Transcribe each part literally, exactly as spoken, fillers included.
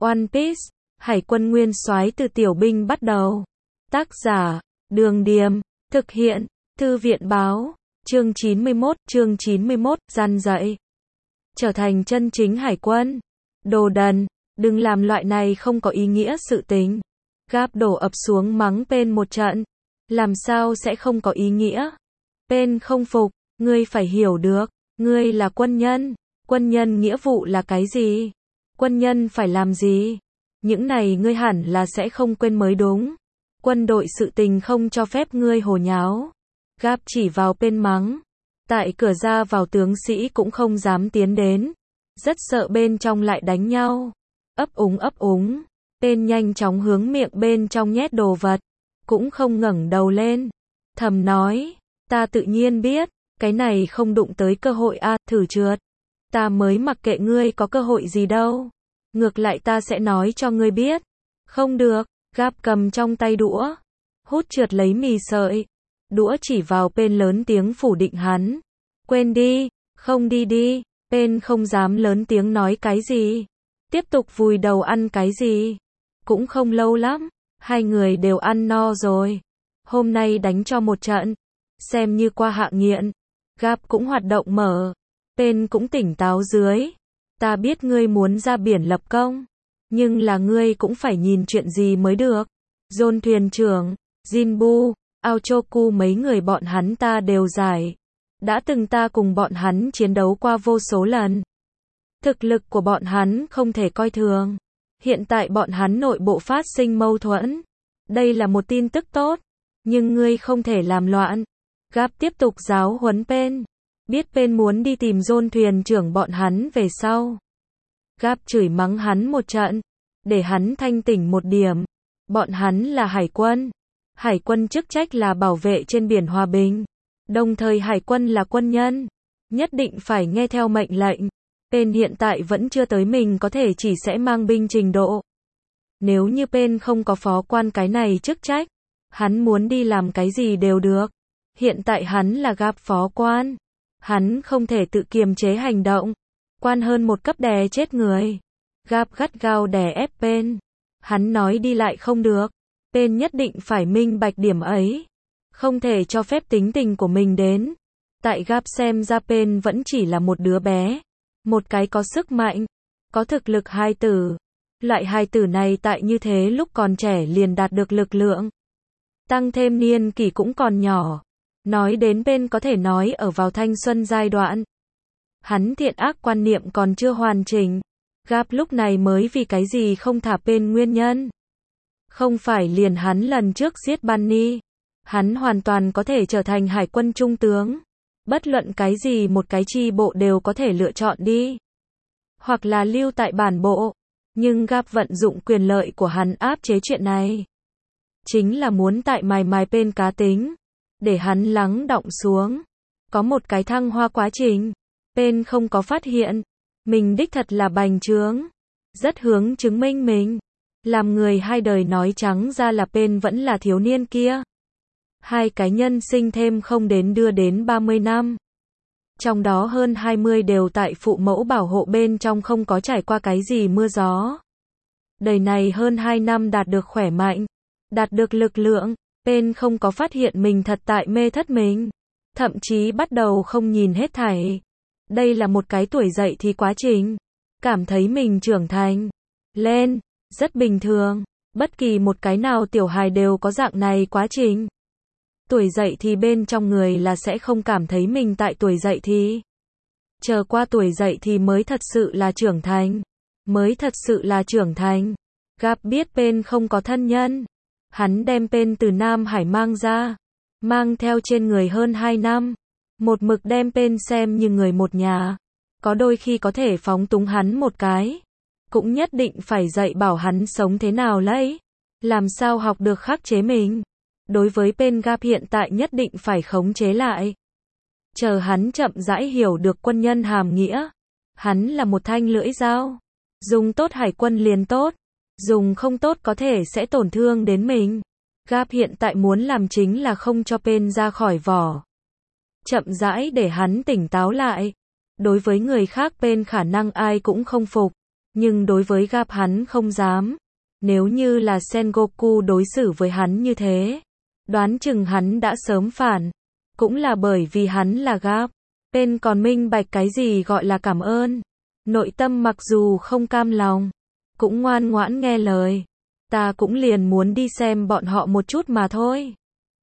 One Piece, Hải quân nguyên soái từ tiểu binh bắt đầu. Tác giả, Đường Điềm, thực hiện, Thư viện báo, chương chín mươi mốt, chương chín mươi mốt, gian dạy. Trở thành chân chính hải quân. Đồ đần, đừng làm loại này không có ý nghĩa sự tình. Garp đổ ập xuống mắng Pain một trận. Làm sao sẽ không có ý nghĩa? Pain không phục, ngươi phải hiểu được, ngươi là quân nhân. Quân nhân nghĩa vụ là cái gì? Quân nhân phải làm gì? Những này ngươi hẳn là sẽ không quên mới đúng. Quân đội sự tình không cho phép ngươi hồ nháo. Garp chỉ vào Pain mắng. Tại cửa ra vào tướng sĩ cũng không dám tiến đến. Rất sợ bên trong lại đánh nhau. Ấp úng ấp úng. Pain nhanh chóng hướng miệng bên trong nhét đồ vật. Cũng không ngẩng đầu lên. Thầm nói. Ta tự nhiên biết. Cái này không đụng tới cơ hội a, à, thử trượt. Ta mới mặc kệ ngươi có cơ hội gì đâu. Ngược lại ta sẽ nói cho ngươi biết. Không được. Garp cầm trong tay đũa. Hút trượt lấy mì sợi. Đũa chỉ vào Pain lớn tiếng phủ định hắn. Quên đi. Không đi đi. Pain không dám lớn tiếng nói cái gì. Tiếp tục vùi đầu ăn cái gì. Cũng không lâu lắm. Hai người đều ăn no rồi. Hôm nay đánh cho một trận. Xem như qua hạ nghiện. Garp cũng hoạt động mở. Pain cũng tỉnh táo dưới. Ta biết ngươi muốn ra biển lập công. Nhưng là ngươi cũng phải nhìn chuyện gì mới được. John thuyền trưởng, Jinbu, Aochoku mấy người bọn hắn ta đều giải. Đã từng ta cùng bọn hắn chiến đấu qua vô số lần. Thực lực của bọn hắn không thể coi thường. Hiện tại bọn hắn nội bộ phát sinh mâu thuẫn. Đây là một tin tức tốt. Nhưng ngươi không thể làm loạn. Garp tiếp tục giáo huấn Pain. Biết Pain muốn đi tìm John thuyền trưởng bọn hắn về sau. Garp chửi mắng hắn một trận. Để hắn thanh tỉnh một điểm. Bọn hắn là hải quân. Hải quân chức trách là bảo vệ trên biển hòa bình. Đồng thời hải quân là quân nhân. Nhất định phải nghe theo mệnh lệnh. Pain hiện tại vẫn chưa tới mình có thể chỉ sẽ mang binh trình độ. Nếu như Pain không có phó quan cái này chức trách. Hắn muốn đi làm cái gì đều được. Hiện tại hắn là Garp phó quan. Hắn không thể tự kiềm chế hành động. Quan hơn một cấp đè chết người. Garp gắt gao đè ép Pain. Hắn nói đi lại không được. Pain nhất định phải minh bạch điểm ấy. Không thể cho phép tính tình của mình đến. Tại Garp xem ra Pain vẫn chỉ là một đứa bé. Một cái có sức mạnh. Có thực lực hài tử. Loại hài tử này tại như thế lúc còn trẻ liền đạt được lực lượng. Tăng thêm niên kỷ cũng còn nhỏ. Nói đến Pain có thể nói ở vào thanh xuân giai đoạn. Hắn thiện ác quan niệm còn chưa hoàn chỉnh. Garp lúc này mới vì cái gì không thả Pain nguyên nhân. Không phải liền hắn lần trước giết Bunny. Hắn hoàn toàn có thể trở thành hải quân trung tướng. Bất luận cái gì một cái chi bộ đều có thể lựa chọn đi. Hoặc là lưu tại bản bộ. Nhưng Garp vận dụng quyền lợi của hắn áp chế chuyện này. Chính là muốn tại mài mài Pain cá tính. Để hắn lắng đọng xuống. Có một cái thăng hoa quá trình. Pain không có phát hiện. Mình đích thật là bành trướng. Rất hướng chứng minh mình. Làm người hai đời nói trắng ra là Pain vẫn là thiếu niên kia. Hai cái nhân sinh thêm không đến đưa đến ba mươi năm. Trong đó hơn hai mươi đều tại phụ mẫu bảo hộ bên trong không có trải qua cái gì mưa gió. Đời này hơn hai năm đạt được khỏe mạnh. Đạt được lực lượng. Pain không có phát hiện mình thật tại mê thất mình. Thậm chí bắt đầu không nhìn hết thảy. Đây là một cái tuổi dậy thì quá trình. Cảm thấy mình trưởng thành. Lên. Rất bình thường. Bất kỳ một cái nào tiểu hài đều có dạng này quá trình. Tuổi dậy thì bên trong người là sẽ không cảm thấy mình tại tuổi dậy thì. Chờ qua tuổi dậy thì mới thật sự là trưởng thành. Mới thật sự là trưởng thành. Garp biết Pain không có thân nhân. Hắn đem Pain từ Nam Hải mang ra. Mang theo trên người hơn hai năm. Một mực đem Pain xem như người một nhà. Có đôi khi có thể phóng túng hắn một cái. Cũng nhất định phải dạy bảo hắn sống thế nào lấy. Làm sao học được khắc chế mình. Đối với Pain Garp hiện tại nhất định phải khống chế lại. Chờ hắn chậm rãi hiểu được quân nhân hàm nghĩa. Hắn là một thanh lưỡi dao. Dùng tốt hải quân liền tốt. Dùng không tốt có thể sẽ tổn thương đến mình. Garp hiện tại muốn làm chính là không cho Pain ra khỏi vỏ. Chậm rãi để hắn tỉnh táo lại. Đối với người khác Pain khả năng ai cũng không phục. Nhưng đối với Garp hắn không dám. Nếu như là Sengoku đối xử với hắn như thế, đoán chừng hắn đã sớm phản. Cũng là bởi vì hắn là Garp. Pen còn minh bạch cái gì gọi là cảm ơn. Nội tâm mặc dù không cam lòng, cũng ngoan ngoãn nghe lời. Ta cũng liền muốn đi xem bọn họ một chút mà thôi.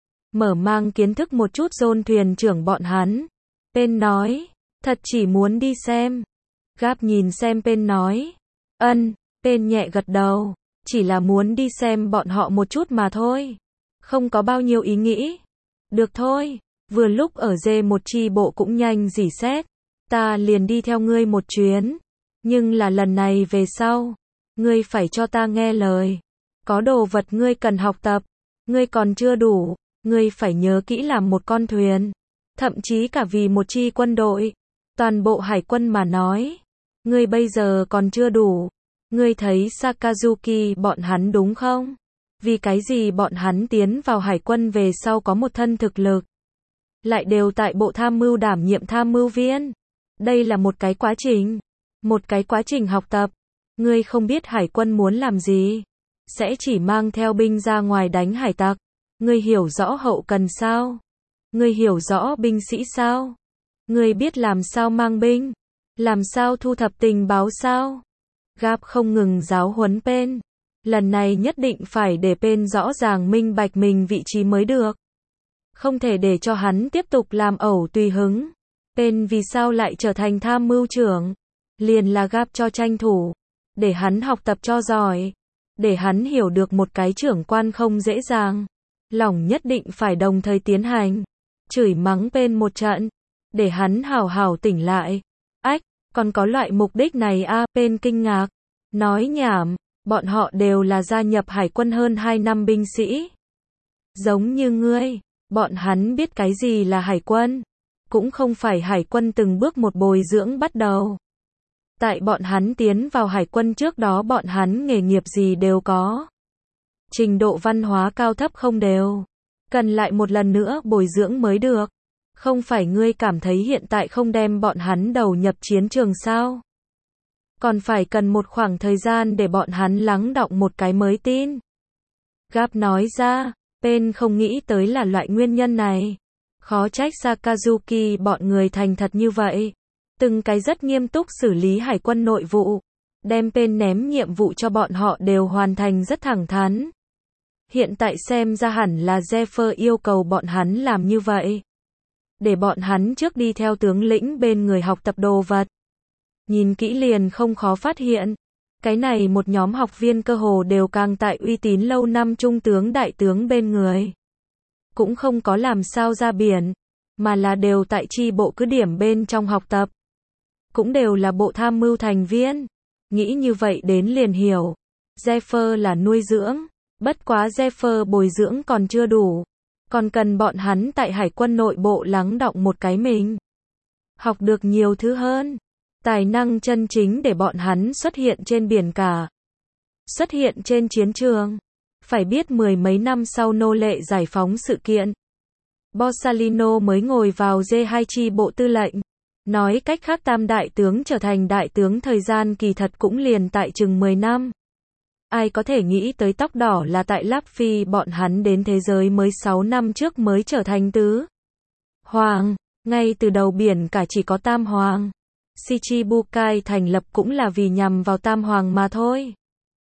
Mở mang kiến thức một chút John thuyền trưởng bọn hắn. Pen nói, thật chỉ muốn đi xem. Garp nhìn xem Pen nói, ân, Pen nhẹ gật đầu, chỉ là muốn đi xem bọn họ một chút mà thôi. Không có bao nhiêu ý nghĩ. Được thôi, vừa lúc ở dê một chi bộ cũng nhanh rỉ sét, ta liền đi theo ngươi một chuyến. Nhưng là lần này về sau, ngươi phải cho ta nghe lời. Có đồ vật ngươi cần học tập, ngươi còn chưa đủ, ngươi phải nhớ kỹ làm một con thuyền. Thậm chí cả vì một chi quân đội, toàn bộ hải quân mà nói, ngươi bây giờ còn chưa đủ. Ngươi thấy Sakazuki bọn hắn đúng không? Vì cái gì bọn hắn tiến vào hải quân về sau có một thân thực lực, lại đều tại bộ tham mưu đảm nhiệm tham mưu viên. Đây là một cái quá trình, một cái quá trình học tập. Ngươi không biết hải quân muốn làm gì, sẽ chỉ mang theo binh ra ngoài đánh hải tặc. Ngươi hiểu rõ hậu cần sao? Ngươi hiểu rõ binh sĩ sao? Ngươi biết làm sao mang binh, làm sao thu thập tình báo sao? Garp không ngừng giáo huấn Pen. Lần này nhất định phải để Pen rõ ràng minh bạch mình vị trí mới được. Không thể để cho hắn tiếp tục làm ẩu tùy hứng. Pen vì sao lại trở thành tham mưu trưởng? Liền là Garp cho tranh thủ, để hắn học tập cho giỏi, để hắn hiểu được một cái trưởng quan không dễ dàng. Lòng nhất định phải đồng thời tiến hành. Chửi mắng Pen một trận, để hắn hào hào tỉnh lại. Ách, còn có loại mục đích này a? Pen kinh ngạc, nói nhảm, bọn họ đều là gia nhập hải quân hơn hai năm binh sĩ. Giống như ngươi, bọn hắn biết cái gì là hải quân, cũng không phải hải quân từng bước một bồi dưỡng bắt đầu. Tại bọn hắn tiến vào hải quân trước đó bọn hắn nghề nghiệp gì đều có. Trình độ văn hóa cao thấp không đều, cần lại một lần nữa bồi dưỡng mới được. Không phải ngươi cảm thấy hiện tại không đem bọn hắn đầu nhập chiến trường sao? Còn phải cần một khoảng thời gian để bọn hắn lắng đọng một cái mới tin. Garp nói ra, Pen không nghĩ tới là loại nguyên nhân này. Khó trách Sakazuki bọn người thành thật như vậy. Từng cái rất nghiêm túc xử lý hải quân nội vụ. Đem Pen ném nhiệm vụ cho bọn họ đều hoàn thành rất thẳng thắn. Hiện tại xem ra hẳn là Zephyr yêu cầu bọn hắn làm như vậy. Để bọn hắn trước đi theo tướng lĩnh bên người học tập đồ vật. Nhìn kỹ liền không khó phát hiện. Cái này một nhóm học viên cơ hồ đều càng tại uy tín lâu năm trung tướng đại tướng bên người. Cũng không có làm sao ra biển, mà là đều tại chi bộ cứ điểm bên trong học tập. Cũng đều là bộ tham mưu thành viên. Nghĩ như vậy đến liền hiểu. Zephyr là nuôi dưỡng, bất quá Zephyr bồi dưỡng còn chưa đủ. Còn cần bọn hắn tại hải quân nội bộ lắng đọng một cái mình. Học được nhiều thứ hơn. Tài năng chân chính để bọn hắn xuất hiện trên biển cả. Xuất hiện trên chiến trường. Phải biết mười mấy năm sau nô lệ giải phóng sự kiện, Borsalino mới ngồi vào dê hai chi bộ tư lệnh. Nói cách khác tam đại tướng trở thành đại tướng thời gian kỳ thật cũng liền tại chừng mười năm. Ai có thể nghĩ tới tóc đỏ là tại Láp Phi bọn hắn đến thế giới mới sáu năm trước mới trở thành tứ hoàng, ngay từ đầu biển cả chỉ có tam hoàng. Shichibukai thành lập cũng là vì nhằm vào tam hoàng mà thôi.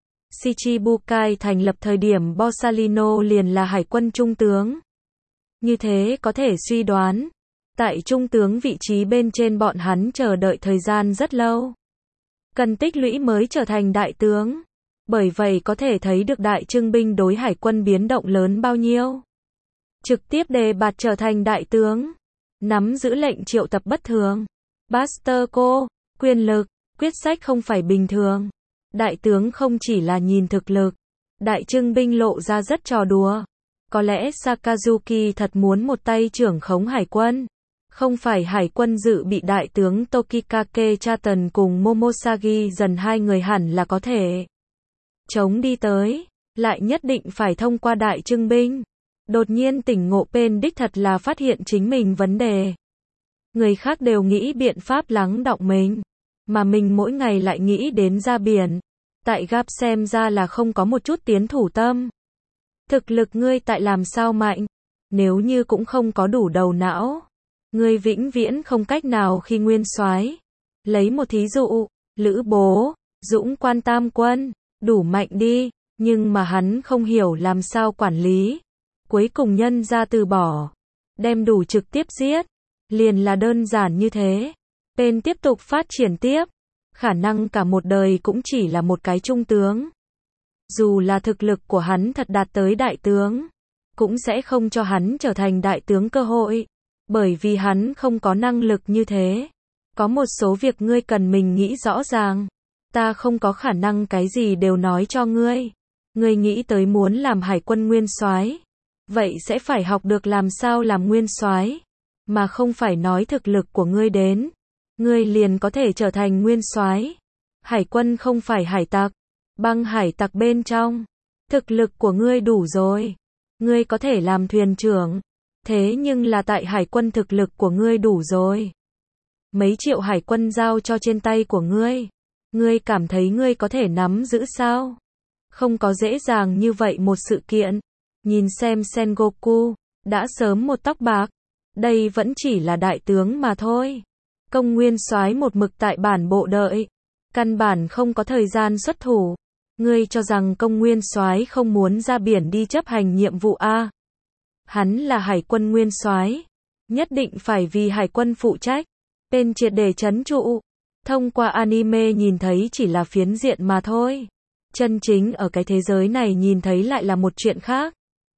Shichibukai thành lập thời điểm Borsalino liền là hải quân trung tướng. Như thế có thể suy đoán, tại trung tướng vị trí bên trên bọn hắn chờ đợi thời gian rất lâu. Cần tích lũy mới trở thành đại tướng. Bởi vậy có thể thấy được đại trưng binh đối hải quân biến động lớn bao nhiêu. Trực tiếp đề bạt trở thành đại tướng. Nắm giữ lệnh triệu tập bất thường. Buster Co, quyền lực, quyết sách không phải bình thường. Đại tướng không chỉ là nhìn thực lực. Đại trưng binh lộ ra rất trò đùa. Có lẽ Sakazuki thật muốn một tay trưởng khống hải quân. Không phải hải quân dự bị đại tướng Tokikake Chaton cùng Momosagi dần hai người hẳn là có thể chống đi tới, lại nhất định phải thông qua đại trưng binh. Đột nhiên tỉnh ngộ Pen đích thật là phát hiện chính mình vấn đề. Người khác đều nghĩ biện pháp lắng đọng mình, mà mình mỗi ngày lại nghĩ đến ra biển. Tại Gap xem ra là không có một chút tiến thủ tâm. Thực lực ngươi tại làm sao mạnh? Nếu như cũng không có đủ đầu não, ngươi vĩnh viễn không cách nào khi nguyên soái. Lấy một thí dụ, Lữ Bố, Dũng Quan Tam Quân, đủ mạnh đi, nhưng mà hắn không hiểu làm sao quản lý. Cuối cùng nhân ra từ bỏ, đem đủ trực tiếp giết. Liền là đơn giản như thế. Tên tiếp tục phát triển tiếp, khả năng cả một đời cũng chỉ là một cái trung tướng. Dù là thực lực của hắn thật đạt tới đại tướng, cũng sẽ không cho hắn trở thành đại tướng cơ hội, bởi vì hắn không có năng lực như thế. Có một số việc ngươi cần mình nghĩ rõ ràng. Ta không có khả năng cái gì đều nói cho ngươi. Ngươi nghĩ tới muốn làm hải quân nguyên soái, vậy sẽ phải học được làm sao làm nguyên soái, mà không phải nói thực lực của ngươi đến, ngươi liền có thể trở thành nguyên soái. Hải quân không phải hải tặc, băng hải tặc bên trong, thực lực của ngươi đủ rồi, ngươi có thể làm thuyền trưởng, thế nhưng là tại hải quân thực lực của ngươi đủ rồi. Mấy triệu hải quân giao cho trên tay của ngươi, ngươi cảm thấy ngươi có thể nắm giữ sao? Không có dễ dàng như vậy một sự kiện. Nhìn xem Sengoku, đã sớm một tóc bạc, đây vẫn chỉ là đại tướng mà thôi. Công nguyên soái một mực tại bản bộ đợi, căn bản không có thời gian xuất thủ. Ngươi cho rằng công nguyên soái không muốn ra biển đi chấp hành nhiệm vụ a? Hắn là hải quân nguyên soái, nhất định phải vì hải quân phụ trách. Tên triệt để trấn trụ. Thông qua anime nhìn thấy chỉ là phiến diện mà thôi. Chân chính ở cái thế giới này nhìn thấy lại là một chuyện khác.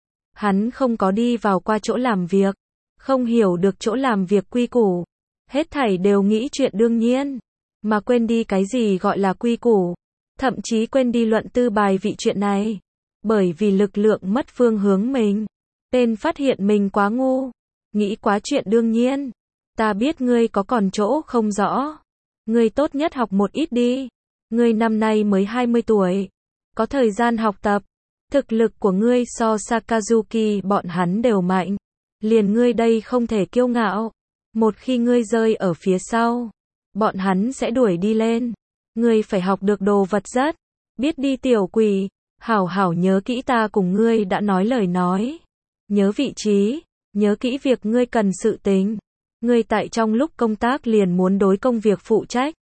Hắn không có đi vào qua chỗ làm việc, không hiểu được chỗ làm việc quy củ. Hết thảy đều nghĩ chuyện đương nhiên, mà quên đi cái gì gọi là quy củ. Thậm chí quên đi luận tư bài vị chuyện này. Bởi vì lực lượng mất phương hướng mình. Tên phát hiện mình quá ngu, nghĩ quá chuyện đương nhiên. Ta biết ngươi có còn chỗ không rõ. Ngươi tốt nhất học một ít đi. Ngươi năm nay mới hai mươi tuổi. Có thời gian học tập. Thực lực của ngươi so Sakazuki bọn hắn đều mạnh. Liền ngươi đây không thể kiêu ngạo. Một khi ngươi rơi ở phía sau, bọn hắn sẽ đuổi đi lên. Ngươi phải học được đồ vật rất. Biết đi tiểu quỷ. Hảo hảo nhớ kỹ ta cùng ngươi đã nói lời nói. Nhớ vị trí. Nhớ kỹ việc ngươi cần sự tính. Ngươi tại trong lúc công tác liền muốn đối công việc phụ trách.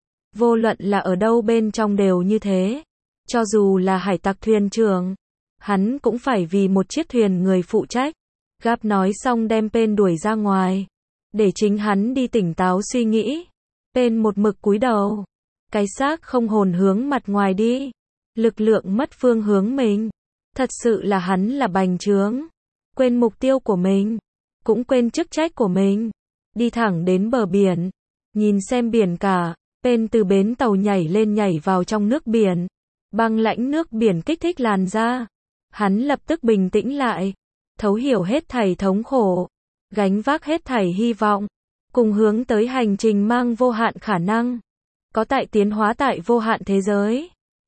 Vô luận là ở đâu bên trong đều như thế. Cho dù là hải tặc thuyền trưởng, hắn cũng phải vì một chiếc thuyền người phụ trách. Gap nói xong đem Pen đuổi ra ngoài, để chính hắn đi tỉnh táo suy nghĩ. Pen một mực cúi đầu, cái xác không hồn hướng mặt ngoài đi. Lực lượng mất phương hướng mình. Thật sự là hắn là bành trướng. Quên mục tiêu của mình, cũng quên chức trách của mình. Đi thẳng đến bờ biển, nhìn xem biển cả. Pen từ bến tàu nhảy lên nhảy vào trong nước biển. Băng lãnh nước biển kích thích làn da. Hắn lập tức bình tĩnh lại, thấu hiểu hết thảy thống khổ, gánh vác hết thảy hy vọng, cùng hướng tới hành trình mang vô hạn khả năng. Có tại tiến hóa tại vô hạn thế giới.